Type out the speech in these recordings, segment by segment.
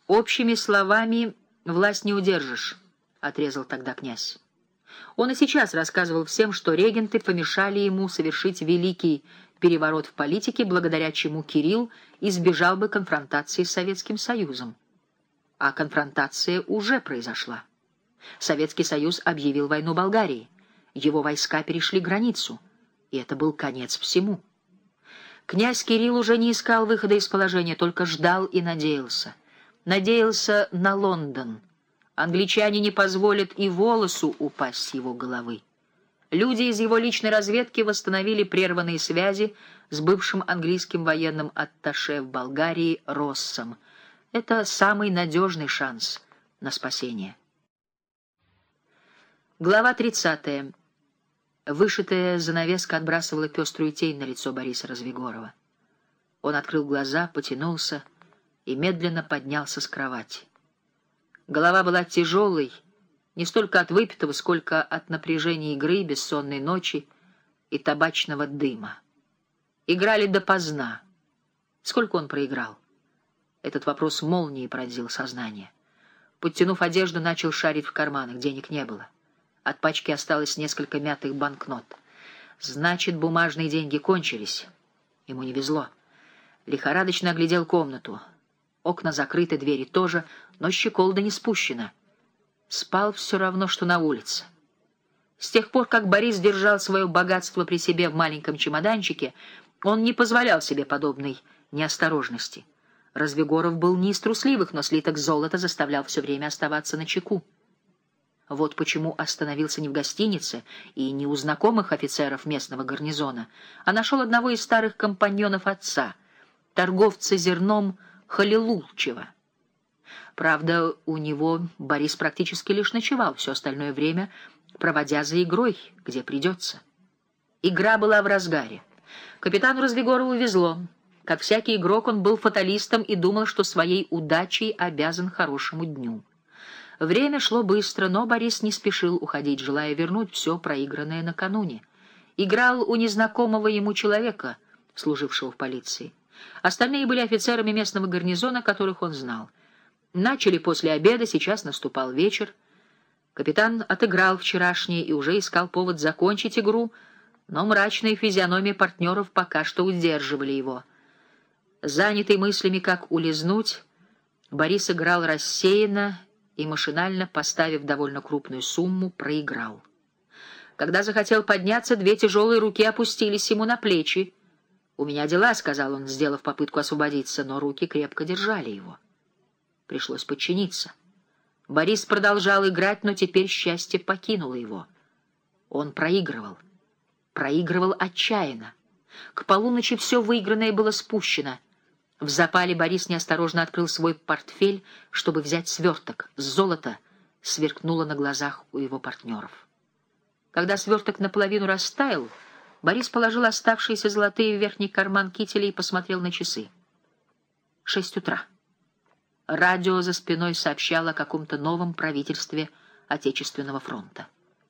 «Общими словами власть не удержишь», — отрезал тогда князь. Он и сейчас рассказывал всем, что регенты помешали ему совершить великий переворот в политике, благодаря чему Кирилл избежал бы конфронтации с Советским Союзом. А конфронтация уже произошла. Советский Союз объявил войну Болгарии. Его войска перешли границу, и это был конец всему. Князь Кирилл уже не искал выхода из положения, только ждал и надеялся. Надеялся на Лондон. Англичане не позволят и волосу упасть с его головы. Люди из его личной разведки восстановили прерванные связи с бывшим английским военным атташе в Болгарии Россом. Это самый надежный шанс на спасение. Глава 30. Вышитая занавеска отбрасывала пеструю тень на лицо Бориса Развигорова. Он открыл глаза, потянулся и медленно поднялся с кровати. Голова была тяжелой, не столько от выпитого, сколько от напряжения игры, бессонной ночи и табачного дыма. Играли допоздна. Сколько он проиграл? Этот вопрос молнией пронзил сознание. Подтянув одежду, начал шарить в карманах. Денег не было. От пачки осталось несколько мятых банкнот. Значит, бумажные деньги кончились. Ему не везло. Лихорадочно оглядел комнату. Окна закрыты, двери тоже, но щеколда не спущена. Спал все равно, что на улице. С тех пор, как Борис держал свое богатство при себе в маленьком чемоданчике, он не позволял себе подобной неосторожности. Развигоров был не из трусливых, но слиток золота заставлял все время оставаться начеку. Вот почему остановился не в гостинице и не у знакомых офицеров местного гарнизона, а нашел одного из старых компаньонов отца, торговца зерном Халилулчева. Правда, у него Борис практически лишь ночевал, все остальное время проводя за игрой, где придется. Игра была в разгаре. Капитану Развигорову везло. Как всякий игрок, он был фаталистом и думал, что своей удачей обязан хорошему дню. Время шло быстро, но Борис не спешил уходить, желая вернуть все проигранное накануне. Играл у незнакомого ему человека, служившего в полиции. Остальные были офицерами местного гарнизона, которых он знал. Начали после обеда, сейчас наступал вечер. Капитан отыграл вчерашнее и уже искал повод закончить игру, но мрачные физиономии партнеров пока что удерживали его. Занятый мыслями, как улизнуть, Борис играл рассеянно и, машинально поставив довольно крупную сумму, проиграл. Когда захотел подняться, две тяжелые руки опустились ему на плечи. «У меня дела», — сказал он, сделав попытку освободиться, но руки крепко держали его. Пришлось подчиниться. Борис продолжал играть, но теперь счастье покинуло его. Он проигрывал. Проигрывал отчаянно. К полуночи все выигранное было спущено. В запале Борис неосторожно открыл свой портфель, чтобы взять сверток. Золото сверкнуло на глазах у его партнеров. Когда сверток наполовину растаял, Борис положил оставшиеся золотые в верхний карман кителя и посмотрел на часы. 6 утра. Радио за спиной сообщало о каком-то новом правительстве Отечественного фронта.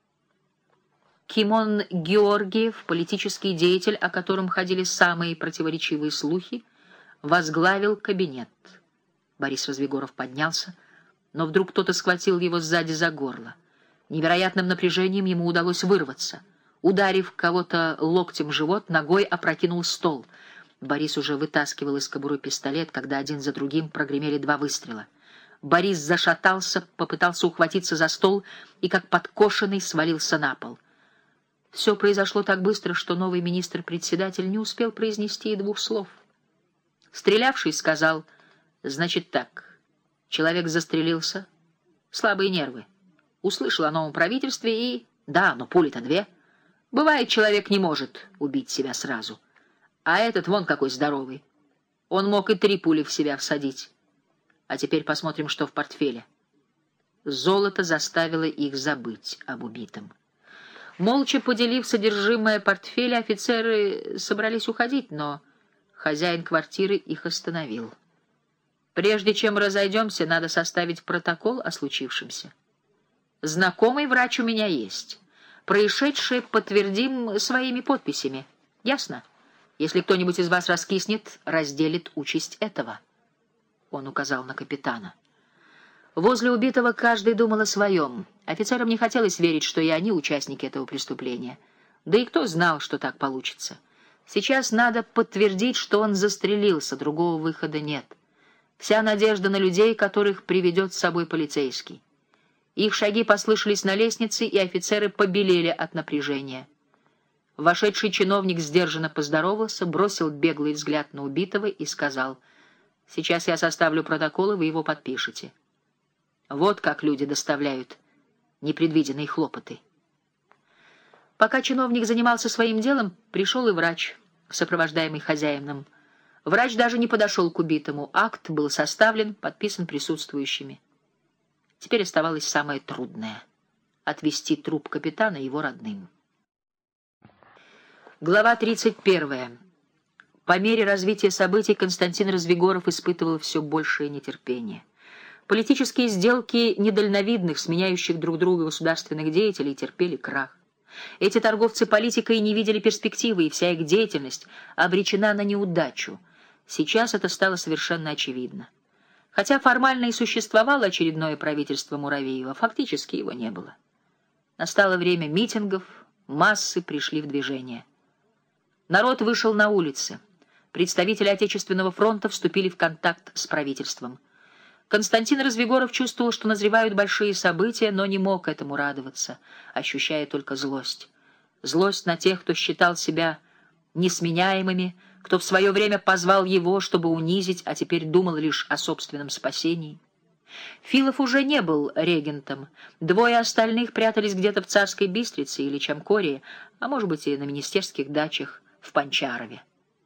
Кимон Георгиев, политический деятель, о котором ходили самые противоречивые слухи, возглавил кабинет. Борис Развигоров поднялся, но вдруг кто-то схватил его сзади за горло. Невероятным напряжением ему удалось вырваться. Ударив кого-то локтем в живот, ногой опрокинул стол. Борис уже вытаскивал из кобуры пистолет, когда один за другим прогремели 2 выстрела. Борис зашатался, попытался ухватиться за стол и, как подкошенный, свалился на пол. Все произошло так быстро, что новый министр-председатель не успел произнести и 2 слов. Стрелявший сказал: «Значит так, человек застрелился, слабые нервы. Услышал о новом правительстве и... Да, но пули-то 2. Бывает, человек не может убить себя сразу. А этот вон какой здоровый. Он мог и 3 пули в себя всадить. А теперь посмотрим, что в портфеле». Золото заставило их забыть об убитом. Молча поделив содержимое портфеля, офицеры собрались уходить, но хозяин квартиры их остановил. «Прежде чем разойдемся, надо составить протокол о случившемся. Знакомый врач у меня есть. Происшедшее подтвердим своими подписями. Ясно? Если кто-нибудь из вас раскиснет, разделит участь этого». он указал на капитана. Возле убитого каждый думал о своем. Офицерам не хотелось верить, что и они участники этого преступления. Да и кто знал, что так получится? Сейчас надо подтвердить, что он застрелился, другого выхода нет. Вся надежда на людей, которых приведет с собой полицейский. Их шаги послышались на лестнице, и офицеры побелели от напряжения. Вошедший чиновник сдержанно поздоровался, бросил беглый взгляд на убитого и сказал: «Сейчас я составлю протокол, и вы его подпишете». Вот как люди доставляют непредвиденные хлопоты. Пока чиновник занимался своим делом, пришел и врач, сопровождаемый хозяином. Врач даже не подошел к убитому. Акт был составлен, подписан присутствующими. Теперь оставалось самое трудное — отвезти труп капитана его родным. Глава 31. По мере развития событий Константин Развигоров испытывал все большее нетерпение. Политические сделки недальновидных, сменяющих друг друга государственных деятелей, терпели крах. Эти торговцы политикой не видели перспективы, и вся их деятельность обречена на неудачу. Сейчас это стало совершенно очевидно. Хотя формально и существовало очередное правительство Муравьева, фактически его не было. Настало время митингов, массы пришли в движение. Народ вышел на улицы. Представители Отечественного фронта вступили в контакт с правительством. Константин Развигоров чувствовал, что назревают большие события, но не мог этому радоваться, ощущая только злость. Злость на тех, кто считал себя несменяемыми, кто в свое время позвал его, чтобы унизить, а теперь думал лишь о собственном спасении. Филов уже не был регентом. Двое остальных прятались где-то в Царской Бистрице или Чамкории, а может быть и на министерских дачах в Панчарове.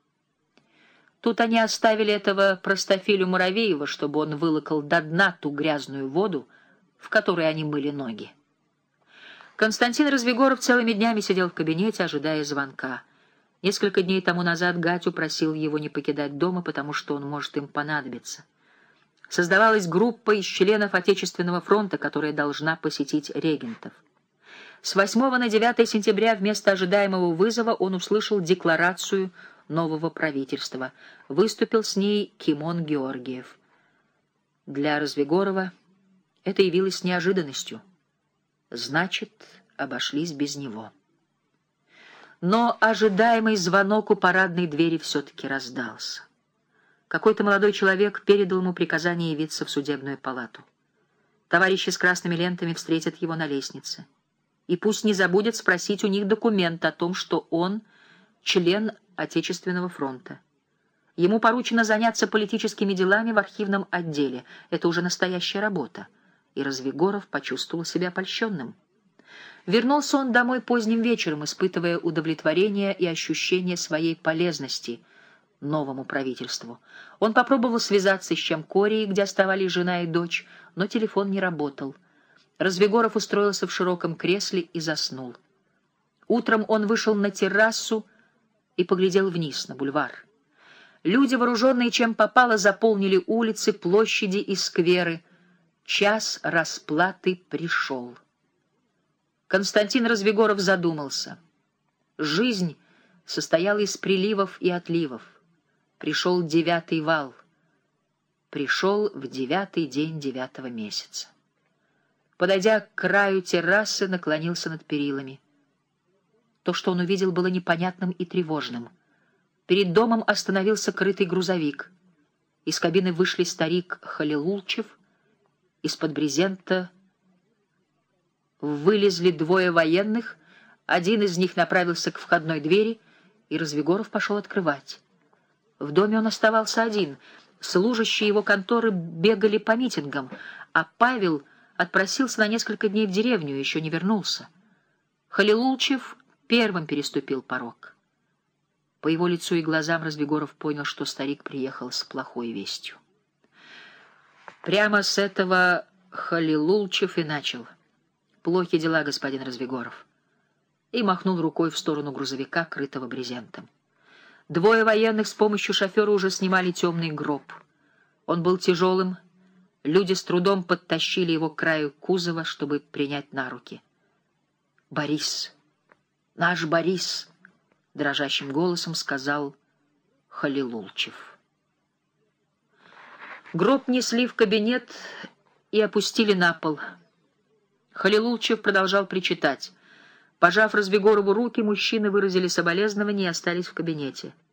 Тут они оставили этого простофилю Муравьева, чтобы он вылокал до дна ту грязную воду, в которой они мыли ноги. Константин Развигоров целыми днями сидел в кабинете, ожидая звонка. Несколько дней тому назад Гатю просил его не покидать дома, потому что он может им понадобиться. Создавалась группа из членов Отечественного фронта, которая должна посетить регентов. С 8 на 9 сентября вместо ожидаемого вызова он услышал декларацию нового правительства. Выступил с ней Кимон Георгиев. Для Развигорова это явилось неожиданностью. Значит, обошлись без него. Но ожидаемый звонок у парадной двери все-таки раздался. Какой-то молодой человек передал ему приказание явиться в судебную палату. Товарищи с красными лентами встретят его на лестнице. И пусть не забудет спросить у них документ о том, что он член Отечественного фронта. Ему поручено заняться политическими делами в архивном отделе. Это уже настоящая работа. И Развигоров почувствовал себя польщенным. Вернулся он домой поздним вечером, испытывая удовлетворение и ощущение своей полезности новому правительству. Он попробовал связаться с Чамкорией, где оставались жена и дочь, но телефон не работал. Развигоров устроился в широком кресле и заснул. Утром он вышел на террасу и поглядел вниз, на бульвар. Люди, вооруженные чем попало, заполнили улицы, площади и скверы. Час расплаты пришел. Константин Развигоров задумался. Жизнь состояла из приливов и отливов. Пришел 9-й вал. Пришел в 9-й день 9-го месяца. Подойдя к краю террасы, наклонился над перилами. То, что он увидел, было непонятным и тревожным. Перед домом остановился крытый грузовик. Из кабины вышли старик Халилулчев. Из-под брезента вылезли двое военных. Один из них направился к входной двери, и Развигоров пошел открывать. В доме он оставался один. Служащие его конторы бегали по митингам, а Павел отпросился на несколько дней в деревню и еще не вернулся. Халилулчев первым переступил порог. По его лицу и глазам Развигоров понял, что старик приехал с плохой вестью. Прямо с этого Халилулчев и начал. «Плохи дела, господин Развигоров», и махнул рукой в сторону грузовика, крытого брезентом. Двое военных с помощью шофера уже снимали темный гроб. Он был тяжелым, люди с трудом подтащили его к краю кузова, чтобы принять на руки. «Борис! Наш Борис!» — дрожащим голосом сказал Халилулчев. Гроб несли в кабинет и опустили на пол. Халилулчев продолжал причитать. Пожав Развигорову руки, мужчины выразили соболезнования и остались в кабинете.